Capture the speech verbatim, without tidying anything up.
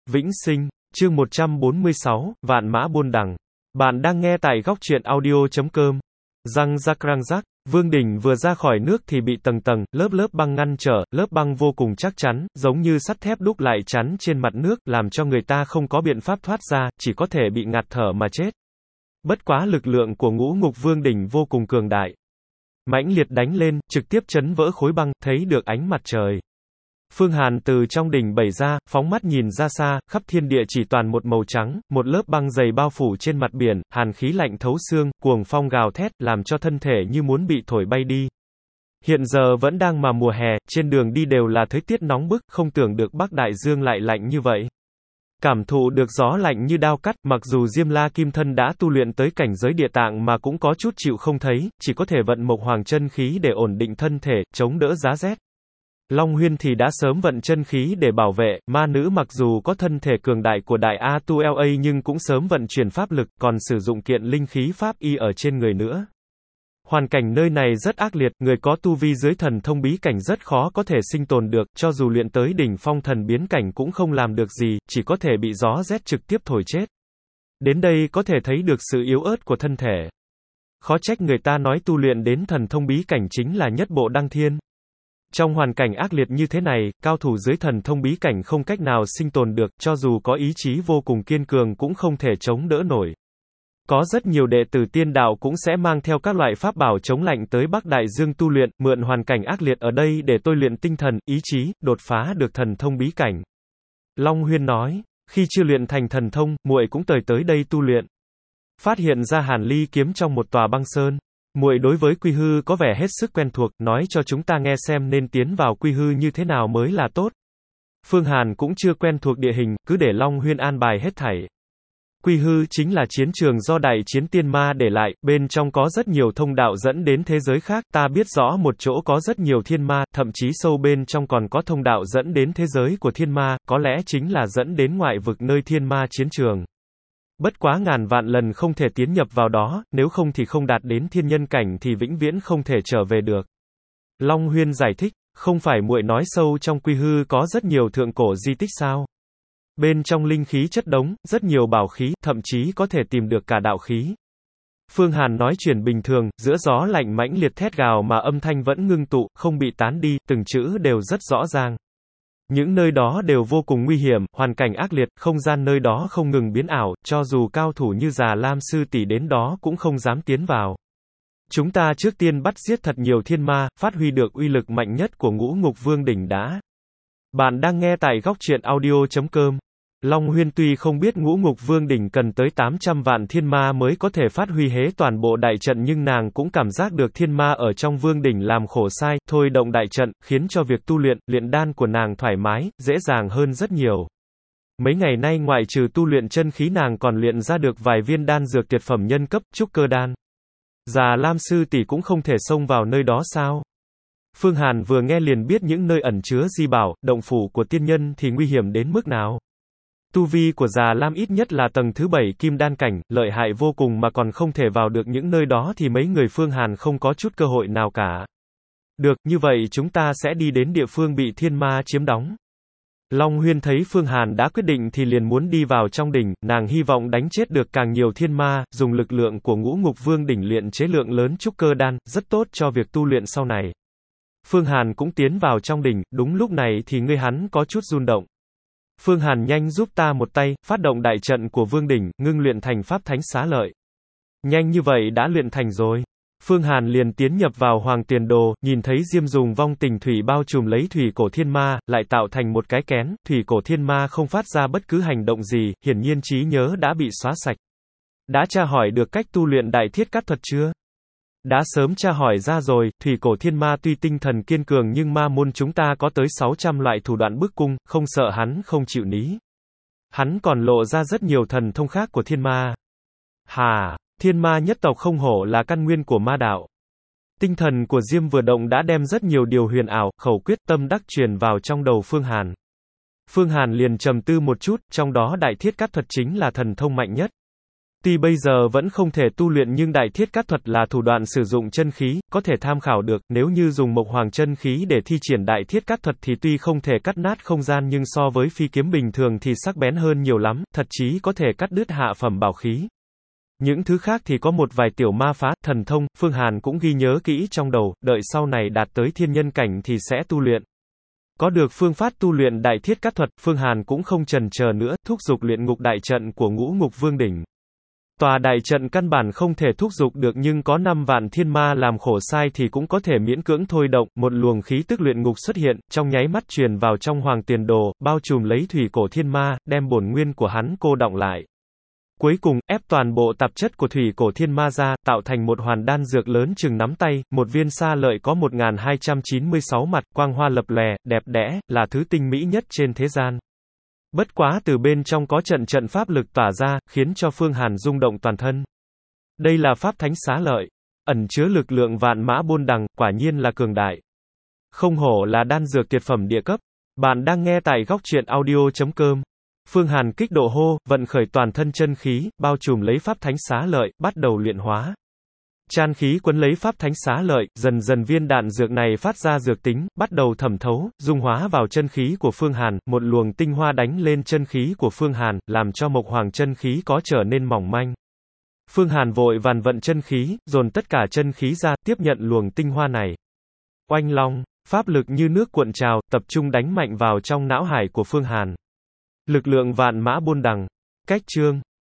Vĩnh sinh, chương một trăm bốn mươi sáu, Vạn mã buôn đằng. Bạn đang nghe tại góc truyện audio chấm com. Răng rắc răng rắc, Vương đỉnh vừa ra khỏi nước thì bị tầng tầng, lớp lớp băng ngăn trở, lớp băng vô cùng chắc chắn, giống như sắt thép đúc lại chắn trên mặt nước, làm cho người ta không có biện pháp thoát ra, chỉ có thể bị ngạt thở mà chết. Bất quá lực lượng của Ngũ Ngục Vương đỉnh vô cùng cường đại. Mãnh liệt đánh lên, trực tiếp chấn vỡ khối băng, thấy được ánh mặt trời. Phương Hàn từ trong đỉnh bẩy ra, phóng mắt nhìn ra xa, khắp thiên địa chỉ toàn một màu trắng, một lớp băng dày bao phủ trên mặt biển, hàn khí lạnh thấu xương, cuồng phong gào thét, làm cho thân thể như muốn bị thổi bay đi. Hiện giờ vẫn đang mà mùa hè, trên đường đi đều là thời tiết nóng bức, không tưởng được Bắc Đại Dương lại lạnh như vậy. Cảm thụ được gió lạnh như đao cắt, mặc dù Diêm La Kim Thân đã tu luyện tới cảnh giới địa tạng mà cũng có chút chịu không thấy, chỉ có thể vận Mộc Hoàng chân khí để ổn định thân thể, chống đỡ giá rét. Long Huyên thì đã sớm vận chân khí để bảo vệ, ma nữ mặc dù có thân thể cường đại của đại A Tu La nhưng cũng sớm vận chuyển pháp lực, còn sử dụng kiện linh khí pháp y ở trên người nữa. Hoàn cảnh nơi này rất ác liệt, người có tu vi dưới thần thông bí cảnh rất khó có thể sinh tồn được, cho dù luyện tới đỉnh phong thần biến cảnh cũng không làm được gì, chỉ có thể bị gió rét trực tiếp thổi chết. Đến đây có thể thấy được sự yếu ớt của thân thể. Khó trách người ta nói tu luyện đến thần thông bí cảnh chính là nhất bộ đăng thiên. Trong hoàn cảnh ác liệt như thế này, cao thủ dưới thần thông bí cảnh không cách nào sinh tồn được, cho dù có ý chí vô cùng kiên cường cũng không thể chống đỡ nổi. Có rất nhiều đệ tử tiên đạo cũng sẽ mang theo các loại pháp bảo chống lạnh tới Bắc Đại Dương tu luyện, mượn hoàn cảnh ác liệt ở đây để tôi luyện tinh thần, ý chí, đột phá được thần thông bí cảnh. Long Huyên nói, khi chưa luyện thành thần thông, muội cũng tới tới đây tu luyện. Phát hiện ra Hàn Ly kiếm trong một tòa băng sơn. Muội đối với quy hư có vẻ hết sức quen thuộc, nói cho chúng ta nghe xem nên tiến vào quy hư như thế nào mới là tốt. Phương Hàn cũng chưa quen thuộc địa hình, cứ để Long Huyên an bài hết thảy. Quy hư chính là chiến trường do đại chiến tiên ma để lại, bên trong có rất nhiều thông đạo dẫn đến thế giới khác, ta biết rõ một chỗ có rất nhiều thiên ma, thậm chí sâu bên trong còn có thông đạo dẫn đến thế giới của thiên ma, có lẽ chính là dẫn đến ngoại vực nơi thiên ma chiến trường. Bất quá ngàn vạn lần không thể tiến nhập vào đó, nếu không thì không đạt đến thiên nhân cảnh thì vĩnh viễn không thể trở về được. Long Huyên giải thích, không phải muội nói sâu trong quy hư có rất nhiều thượng cổ di tích sao? Bên trong linh khí chất đống, rất nhiều bảo khí, thậm chí có thể tìm được cả đạo khí. Phương Hàn nói chuyện bình thường, giữa gió lạnh mãnh liệt thét gào mà âm thanh vẫn ngưng tụ, không bị tán đi, từng chữ đều rất rõ ràng. Những nơi đó đều vô cùng nguy hiểm, hoàn cảnh ác liệt, không gian nơi đó không ngừng biến ảo, cho dù cao thủ như Già Lam sư tỷ đến đó cũng không dám tiến vào. Chúng ta trước tiên bắt giết thật nhiều thiên ma, phát huy được uy lực mạnh nhất của Ngũ Ngục Vương đỉnh đã. Bạn đang nghe tại góc truyện audio chấm com. Long Huyên tuy không biết Ngũ Ngục Vương đỉnh cần tới tám trăm vạn thiên ma mới có thể phát huy hế toàn bộ đại trận, nhưng nàng cũng cảm giác được thiên ma ở trong vương đỉnh làm khổ sai, thôi động đại trận, khiến cho việc tu luyện, luyện đan của nàng thoải mái, dễ dàng hơn rất nhiều. Mấy ngày nay ngoại trừ tu luyện chân khí nàng còn luyện ra được vài viên đan dược tuyệt phẩm nhân cấp, trúc cơ đan. Già Lam sư tỷ cũng không thể xông vào nơi đó sao? Phương Hàn vừa nghe liền biết những nơi ẩn chứa di bảo, động phủ của tiên nhân thì nguy hiểm đến mức nào. Tu vi của Già Lam ít nhất là tầng thứ bảy kim đan cảnh, lợi hại vô cùng mà còn không thể vào được những nơi đó thì mấy người Phương Hàn không có chút cơ hội nào cả. Được, như vậy chúng ta sẽ đi đến địa phương bị thiên ma chiếm đóng. Long Huyên thấy Phương Hàn đã quyết định thì liền muốn đi vào trong đỉnh, nàng hy vọng đánh chết được càng nhiều thiên ma, dùng lực lượng của Ngũ Ngục Vương đỉnh luyện chế lượng lớn trúc cơ đan, rất tốt cho việc tu luyện sau này. Phương Hàn cũng tiến vào trong đỉnh, đúng lúc này thì ngươi hắn có chút run động. Phương Hàn nhanh giúp ta một tay, phát động đại trận của vương đỉnh, ngưng luyện thành pháp thánh xá lợi. Nhanh như vậy đã luyện thành rồi. Phương Hàn liền tiến nhập vào Hoàng Tiền Đồ, nhìn thấy Diêm dùng vong tình thủy bao trùm lấy thủy cổ thiên ma, lại tạo thành một cái kén, thủy cổ thiên ma không phát ra bất cứ hành động gì, hiển nhiên trí nhớ đã bị xóa sạch. Đã tra hỏi được cách tu luyện đại thiết cát thuật chưa? Đã sớm tra hỏi ra rồi, thủy cổ thiên ma tuy tinh thần kiên cường nhưng ma môn chúng ta có tới sáu trăm loại thủ đoạn bức cung, không sợ hắn không chịu ní. Hắn còn lộ ra rất nhiều thần thông khác của thiên ma. Hà, thiên ma nhất tộc không hổ là căn nguyên của ma đạo. Tinh thần của Diêm vừa động đã đem rất nhiều điều huyền ảo, khẩu quyết tâm đắc truyền vào trong đầu Phương Hàn. Phương Hàn liền trầm tư một chút, trong đó đại thiết cát thuật chính là thần thông mạnh nhất. Tuy bây giờ vẫn không thể tu luyện nhưng đại thiết cát thuật là thủ đoạn sử dụng chân khí, có thể tham khảo được, nếu như dùng mộc hoàng chân khí để thi triển đại thiết cát thuật thì tuy không thể cắt nát không gian nhưng so với phi kiếm bình thường thì sắc bén hơn nhiều lắm, thật chí có thể cắt đứt hạ phẩm bảo khí. Những thứ khác thì có một vài tiểu ma phá, thần thông, Phương Hàn cũng ghi nhớ kỹ trong đầu, đợi sau này đạt tới thiên nhân cảnh thì sẽ tu luyện. Có được phương pháp tu luyện đại thiết cát thuật, Phương Hàn cũng không chần chờ nữa, thúc giục luyện ngục đại trận của Ngũ Ngục Vương đỉnh. Tòa đại trận căn bản không thể thúc giục được nhưng có năm vạn thiên ma làm khổ sai thì cũng có thể miễn cưỡng thôi động, một luồng khí tức luyện ngục xuất hiện, trong nháy mắt truyền vào trong hoàng tiền đồ, bao trùm lấy thủy cổ thiên ma, đem bổn nguyên của hắn cô đọng lại. Cuối cùng, ép toàn bộ tạp chất của thủy cổ thiên ma ra, tạo thành một hoàn đan dược lớn chừng nắm tay, một viên sa lợi có một nghìn hai trăm chín mươi sáu mặt, quang hoa lập lòe, đẹp đẽ, là thứ tinh mỹ nhất trên thế gian. Bất quá từ bên trong có trận trận pháp lực tỏa ra, khiến cho Phương Hàn rung động toàn thân. Đây là pháp thánh xá lợi, ẩn chứa lực lượng vạn mã bôn đằng, quả nhiên là cường đại. Không hổ là đan dược tuyệt phẩm địa cấp. Bạn đang nghe tại góc truyện audio chấm com. Phương Hàn kích độ hô, vận khởi toàn thân chân khí, bao trùm lấy pháp thánh xá lợi, bắt đầu luyện hóa. Chan khí quấn lấy pháp thánh xá lợi, dần dần viên đạn dược này phát ra dược tính, bắt đầu thẩm thấu, dung hóa vào chân khí của Phương Hàn, một luồng tinh hoa đánh lên chân khí của Phương Hàn, làm cho mộc hoàng chân khí có trở nên mỏng manh. Phương Hàn vội vàn vận chân khí, dồn tất cả chân khí ra, tiếp nhận luồng tinh hoa này. Oanh long, pháp lực như nước cuộn trào, tập trung đánh mạnh vào trong não hải của Phương Hàn. Lực lượng vạn mã buôn đằng. Cách chương